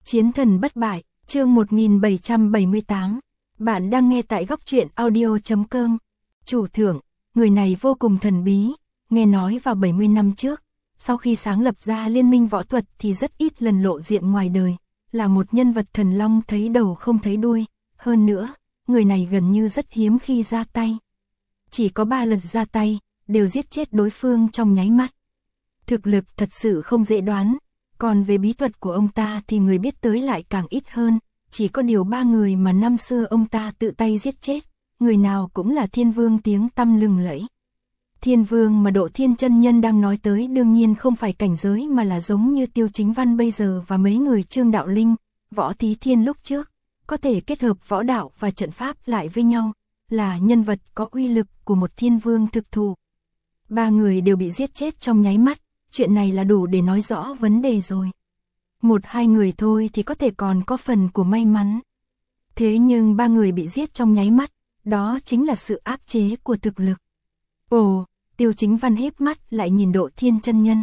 Chiến thần bất bại, chương 1778. Bạn đang nghe tại góc truyện audio.com. Chủ thượng, người này vô cùng thần bí, nghe nói vào 70 năm trước, sau khi sáng lập ra liên minh võ thuật thì rất ít lần lộ diện ngoài đời, là một nhân vật thần long thấy đầu không thấy đuôi, hơn nữa, người này gần như rất hiếm khi ra tay. Chỉ có 3 lần ra tay, đều giết chết đối phương trong nháy mắt. Thực lực thật sự không dễ đoán, còn về bí thuật của ông ta thì người biết tới lại càng ít hơn, chỉ có điều 3 người mà năm xưa ông ta tự tay giết chết, người nào cũng là thiên vương tiếng tăm lừng lẫy. Thiên vương mà Độ Thiên chân nhân đang nói tới đương nhiên không phải cảnh giới mà là giống như Tiêu Chính Văn bây giờ và mấy người Trương Đạo Linh, Võ Tí Thiên lúc trước, có thể kết hợp võ đạo và trận pháp lại với nhau, là nhân vật có uy lực của một thiên vương thực thụ. 3 người đều bị giết chết trong nháy mắt, chuyện này là đủ để nói rõ vấn đề rồi. 1-2 người thôi thì có thể còn có phần của may mắn. Thế nhưng 3 người bị giết trong nháy mắt, đó chính là sự áp chế của thực lực. Ồ, Tiêu Chính Văn híp mắt lại nhìn Độ Thiên chân nhân.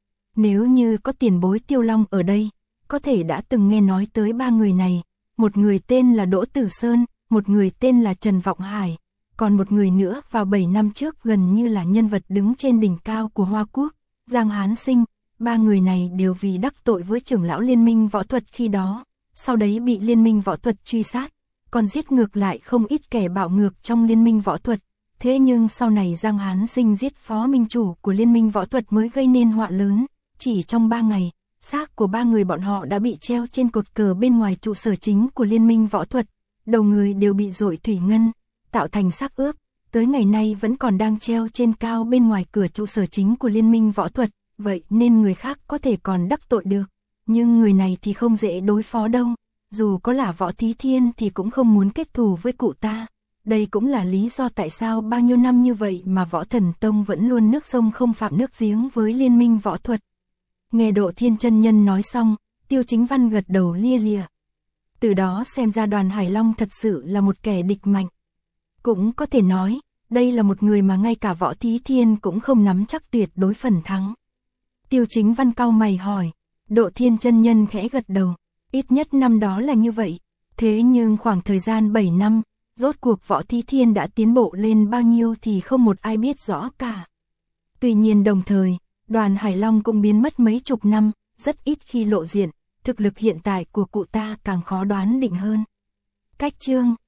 Nếu như có tiền bối Tiêu Long ở đây, có thể đã từng nghe nói tới 3 người này, một người tên là Đỗ Tử Sơn, một người tên là Trần Vọng Hải, còn một người nữa vào 7 năm trước gần như là nhân vật đứng trên đỉnh cao của Hoa Quốc, Giang Hán Sinh. 3 người này đều vì đắc tội với trưởng lão liên minh võ thuật khi đó, sau đấy bị liên minh võ thuật truy sát, còn giết ngược lại không ít kẻ bạo ngược trong liên minh võ thuật. Thế nhưng sau này Giang Hán Sinh giết phó minh chủ của liên minh võ thuật mới gây nên họa lớn, chỉ trong 3 ngày, xác của 3 người bọn họ đã bị treo trên cột cờ bên ngoài trụ sở chính của liên minh võ thuật, đầu người đều bị dội thủy ngân, tạo thành xác ướp, tới ngày nay vẫn còn đang treo trên cao bên ngoài cửa trụ sở chính của liên minh võ thuật, vậy nên người khác có thể còn đắc tội được, nhưng người này thì không dễ đối phó đâu, dù có là Võ Tí Thiên thì cũng không muốn kết thù với cụ ta. Đây cũng là lý do tại sao bao nhiêu năm như vậy mà Võ Thần Tông vẫn luôn nước sông không phạm nước giếng với liên minh võ thuật. Nghe Độ Thiên chân nhân nói xong, Tiêu Chính Văn gật đầu lia lịa. Từ đó xem ra Đoàn Hải Long thật sự là một kẻ địch mạnh. Cũng có thể nói, đây là một người mà ngay cả Võ Tí Thiên cũng không nắm chắc tuyệt đối phần thắng. Tiêu Chính Văn cau mày hỏi, Độ Thiên chân nhân khẽ gật đầu, ít nhất năm đó là như vậy, thế nhưng khoảng thời gian 7 năm, rốt cuộc Võ Tí Thiên đã tiến bộ lên bao nhiêu thì không một ai biết rõ cả. Tuy nhiên đồng thời, Đoàn Hải Long cũng biến mất mấy chục năm, rất ít khi lộ diện, thực lực hiện tại của cụ ta càng khó đoán định hơn. Cách chương